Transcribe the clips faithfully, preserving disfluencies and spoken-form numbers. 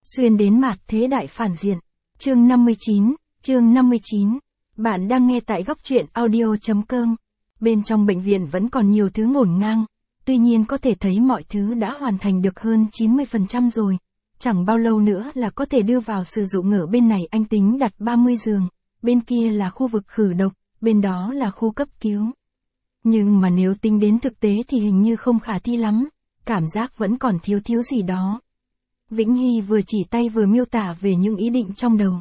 Xuyên đến mạt thế đại phản diện. Chương năm mươi chín, chương năm mươi chín. Bạn đang nghe tại góc truyện audio.com. Bên trong bệnh viện vẫn còn nhiều thứ ngổn ngang, tuy nhiên có thể thấy mọi thứ đã hoàn thành được hơn chín mươi phần trăm rồi. Chẳng bao lâu nữa là có thể đưa vào sử dụng. Ở bên này anh tính đặt ba mươi giường, bên kia là khu vực khử độc, bên đó là khu cấp cứu. Nhưng mà nếu tính đến thực tế thì hình như không khả thi lắm, cảm giác vẫn còn thiếu thiếu gì đó. Vĩnh Hy vừa chỉ tay vừa miêu tả về những ý định trong đầu.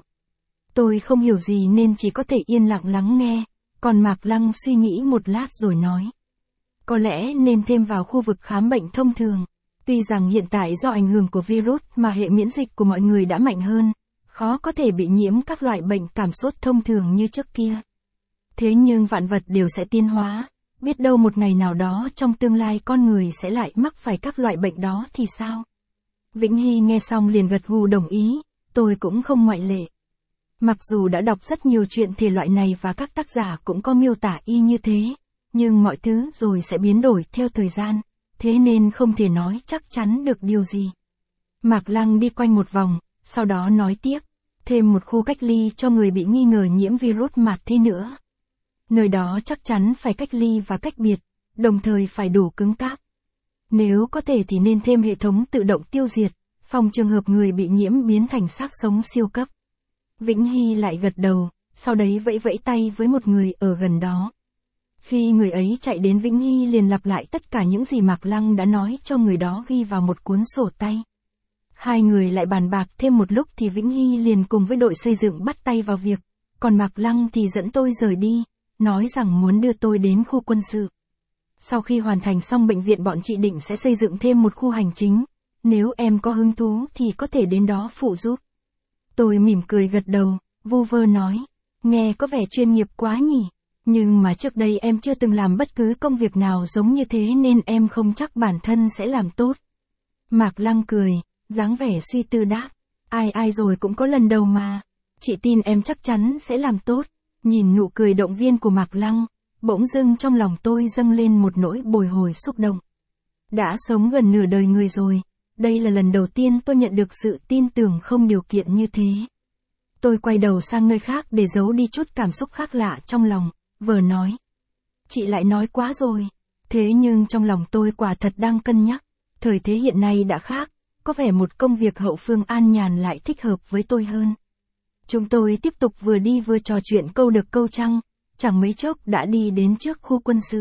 Tôi không hiểu gì nên chỉ có thể yên lặng lắng nghe, còn Mạc Lăng suy nghĩ một lát rồi nói. Có lẽ nên thêm vào khu vực khám bệnh thông thường. Tuy rằng hiện tại do ảnh hưởng của virus mà hệ miễn dịch của mọi người đã mạnh hơn, khó có thể bị nhiễm các loại bệnh cảm sốt thông thường như trước kia. Thế nhưng vạn vật đều sẽ tiến hóa, biết đâu một ngày nào đó trong tương lai con người sẽ lại mắc phải các loại bệnh đó thì sao? Vĩnh Hy nghe xong liền gật gù đồng ý, tôi cũng không ngoại lệ. Mặc dù đã đọc rất nhiều chuyện thể loại này và các tác giả cũng có miêu tả y như thế, nhưng mọi thứ rồi sẽ biến đổi theo thời gian, thế nên không thể nói chắc chắn được điều gì. Mạc Lăng đi quanh một vòng, sau đó nói tiếp, thêm một khu cách ly cho người bị nghi ngờ nhiễm virus mạt thế nữa. Nơi đó chắc chắn phải cách ly và cách biệt, đồng thời phải đủ cứng cáp. Nếu có thể thì nên thêm hệ thống tự động tiêu diệt, phòng trường hợp người bị nhiễm biến thành xác sống siêu cấp. Vĩnh Hy lại gật đầu, sau đấy vẫy vẫy tay với một người ở gần đó. Khi người ấy chạy đến Vĩnh Hy liền lặp lại tất cả những gì Mạc Lăng đã nói cho người đó ghi vào một cuốn sổ tay. Hai người lại bàn bạc thêm một lúc thì Vĩnh Hy liền cùng với đội xây dựng bắt tay vào việc, còn Mạc Lăng thì dẫn tôi rời đi, nói rằng muốn đưa tôi đến khu quân sự. Sau khi hoàn thành xong bệnh viện bọn chị định sẽ xây dựng thêm một khu hành chính, nếu em có hứng thú thì có thể đến đó phụ giúp. Tôi mỉm cười gật đầu, vu vơ nói, nghe có vẻ chuyên nghiệp quá nhỉ, nhưng mà trước đây em chưa từng làm bất cứ công việc nào giống như thế nên em không chắc bản thân sẽ làm tốt. Mạc Lăng cười, dáng vẻ suy tư đáp, ai ai rồi cũng có lần đầu mà, chị tin em chắc chắn sẽ làm tốt. Nhìn nụ cười động viên của Mạc Lăng, bỗng dưng trong lòng tôi dâng lên một nỗi bồi hồi xúc động. Đã sống gần nửa đời người rồi, đây là lần đầu tiên tôi nhận được sự tin tưởng không điều kiện như thế. Tôi quay đầu sang nơi khác để giấu đi chút cảm xúc khác lạ trong lòng, vừa nói. Chị lại nói quá rồi, thế nhưng trong lòng tôi quả thật đang cân nhắc, thời thế hiện nay đã khác, có vẻ một công việc hậu phương an nhàn lại thích hợp với tôi hơn. Chúng tôi tiếp tục vừa đi vừa trò chuyện câu được câu trăng, chẳng mấy chốc đã đi đến trước khu quân sự.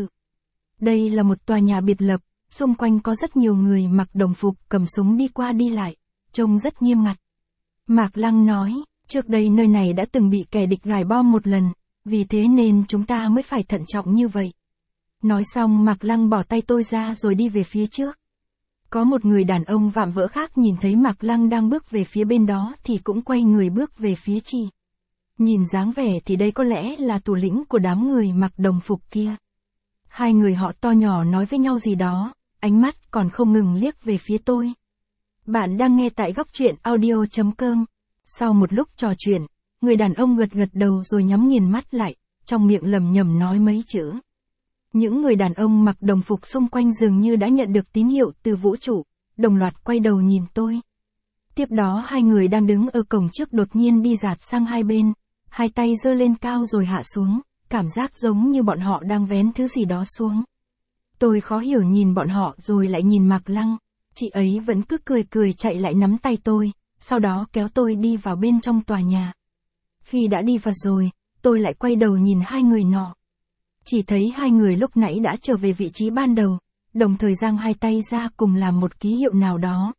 Đây là một tòa nhà biệt lập, xung quanh có rất nhiều người mặc đồng phục cầm súng đi qua đi lại, trông rất nghiêm ngặt. Mạc Lăng nói, trước đây nơi này đã từng bị kẻ địch gài bom một lần, vì thế nên chúng ta mới phải thận trọng như vậy. Nói xong Mạc Lăng bỏ tay tôi ra rồi đi về phía trước. Có một người đàn ông vạm vỡ khác nhìn thấy Mạc Lăng đang bước về phía bên đó thì cũng quay người bước về phía chị. Nhìn dáng vẻ thì đây có lẽ là thủ lĩnh của đám người mặc đồng phục kia. Hai người họ to nhỏ nói với nhau gì đó, ánh mắt còn không ngừng liếc về phía tôi. Bạn đang nghe tại góc truyện audio.com. Sau một lúc trò chuyện, người đàn ông gật gật đầu rồi nhắm nghiền mắt lại, trong miệng lẩm nhẩm nói mấy chữ. Những người đàn ông mặc đồng phục xung quanh dường như đã nhận được tín hiệu từ vũ trụ, đồng loạt quay đầu nhìn tôi. Tiếp đó hai người đang đứng ở cổng trước đột nhiên đi dạt sang hai bên, hai tay giơ lên cao rồi hạ xuống, cảm giác giống như bọn họ đang vén thứ gì đó xuống. Tôi khó hiểu nhìn bọn họ rồi lại nhìn Mạc Lăng, chị ấy vẫn cứ cười cười chạy lại nắm tay tôi, sau đó kéo tôi đi vào bên trong tòa nhà. Khi đã đi vào rồi, tôi lại quay đầu nhìn hai người nọ. Chỉ thấy hai người lúc nãy đã trở về vị trí ban đầu, đồng thời giang hai tay ra cùng làm một ký hiệu nào đó.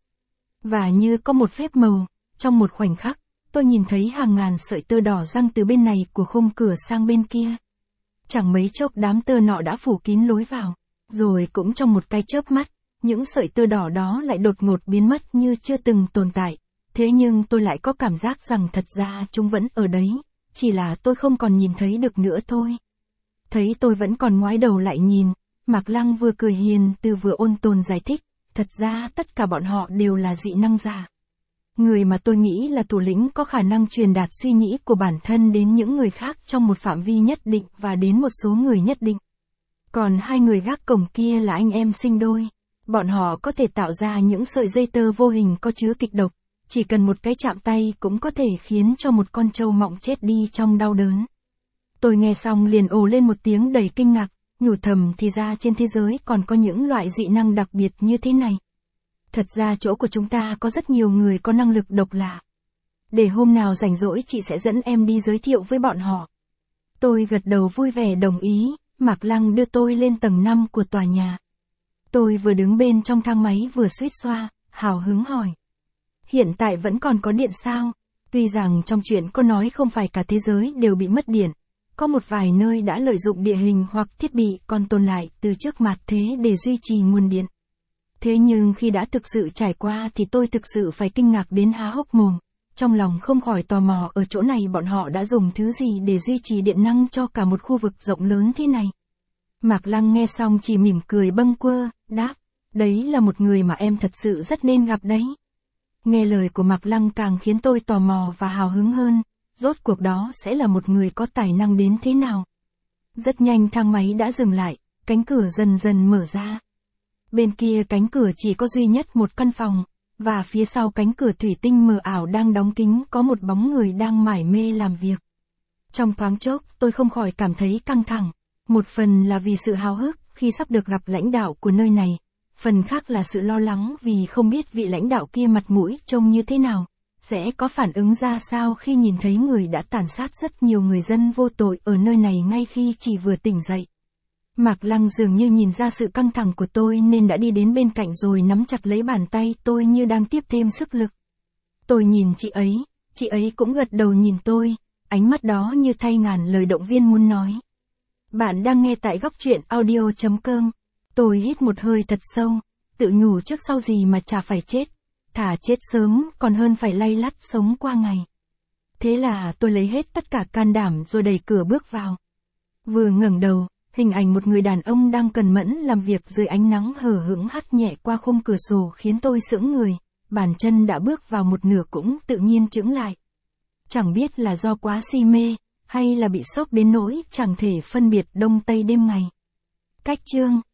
Và như có một phép màu, trong một khoảnh khắc, tôi nhìn thấy hàng ngàn sợi tơ đỏ giăng từ bên này của khung cửa sang bên kia. Chẳng mấy chốc đám tơ nọ đã phủ kín lối vào, rồi cũng trong một cái chớp mắt, những sợi tơ đỏ đó lại đột ngột biến mất như chưa từng tồn tại. Thế nhưng tôi lại có cảm giác rằng thật ra chúng vẫn ở đấy, chỉ là tôi không còn nhìn thấy được nữa thôi. Thấy tôi vẫn còn ngoái đầu lại nhìn, Mạc Lăng vừa cười hiền từ vừa ôn tồn giải thích, thật ra tất cả bọn họ đều là dị năng giả. Người mà tôi nghĩ là thủ lĩnh có khả năng truyền đạt suy nghĩ của bản thân đến những người khác trong một phạm vi nhất định và đến một số người nhất định. Còn hai người gác cổng kia là anh em sinh đôi, bọn họ có thể tạo ra những sợi dây tơ vô hình có chứa kịch độc, chỉ cần một cái chạm tay cũng có thể khiến cho một con trâu mọng chết đi trong đau đớn. Tôi nghe xong liền ồ lên một tiếng đầy kinh ngạc, nhủ thầm thì ra trên thế giới còn có những loại dị năng đặc biệt như thế này. Thật ra chỗ của chúng ta có rất nhiều người có năng lực độc lạ. Để hôm nào rảnh rỗi chị sẽ dẫn em đi giới thiệu với bọn họ. Tôi gật đầu vui vẻ đồng ý, Mạc Lăng đưa tôi lên tầng năm của tòa nhà. Tôi vừa đứng bên trong thang máy vừa suýt xoa, hào hứng hỏi. Hiện tại vẫn còn có điện sao? Tuy rằng trong chuyện có nói không phải cả thế giới đều bị mất điện, có một vài nơi đã lợi dụng địa hình hoặc thiết bị còn tồn lại từ trước mặt thế để duy trì nguồn điện. Thế nhưng khi đã thực sự trải qua thì tôi thực sự phải kinh ngạc đến há hốc mồm, trong lòng không khỏi tò mò ở chỗ này bọn họ đã dùng thứ gì để duy trì điện năng cho cả một khu vực rộng lớn thế này. Mạc Lăng nghe xong chỉ mỉm cười bâng quơ, đáp, đấy là một người mà em thật sự rất nên gặp đấy. Nghe lời của Mạc Lăng càng khiến tôi tò mò và hào hứng hơn, rốt cuộc đó sẽ là một người có tài năng đến thế nào. Rất nhanh thang máy đã dừng lại, cánh cửa dần dần mở ra. Bên kia cánh cửa chỉ có duy nhất một căn phòng, và phía sau cánh cửa thủy tinh mờ ảo đang đóng kín có một bóng người đang mải mê làm việc. Trong thoáng chốc tôi không khỏi cảm thấy căng thẳng, một phần là vì sự háo hức khi sắp được gặp lãnh đạo của nơi này, phần khác là sự lo lắng vì không biết vị lãnh đạo kia mặt mũi trông như thế nào, sẽ có phản ứng ra sao khi nhìn thấy người đã tàn sát rất nhiều người dân vô tội ở nơi này ngay khi chỉ vừa tỉnh dậy. Mạc Lăng dường như nhìn ra sự căng thẳng của tôi nên đã đi đến bên cạnh rồi nắm chặt lấy bàn tay tôi như đang tiếp thêm sức lực. Tôi nhìn chị ấy, chị ấy cũng gật đầu nhìn tôi, ánh mắt đó như thay ngàn lời động viên muốn nói. Bạn đang nghe tại góc truyện audio chấm com. Tôi hít một hơi thật sâu, tự nhủ trước sau gì mà chả phải chết, thà chết sớm còn hơn phải lay lắt sống qua ngày. Thế là tôi lấy hết tất cả can đảm rồi đẩy cửa bước vào. Vừa ngẩng đầu, hình ảnh một người đàn ông đang cần mẫn làm việc dưới ánh nắng hờ hững hắt nhẹ qua khung cửa sổ khiến tôi sững người, bàn chân đã bước vào một nửa cũng tự nhiên chững lại. Chẳng biết là do quá si mê, hay là bị sốc đến nỗi chẳng thể phân biệt đông tây đêm ngày. Cách chương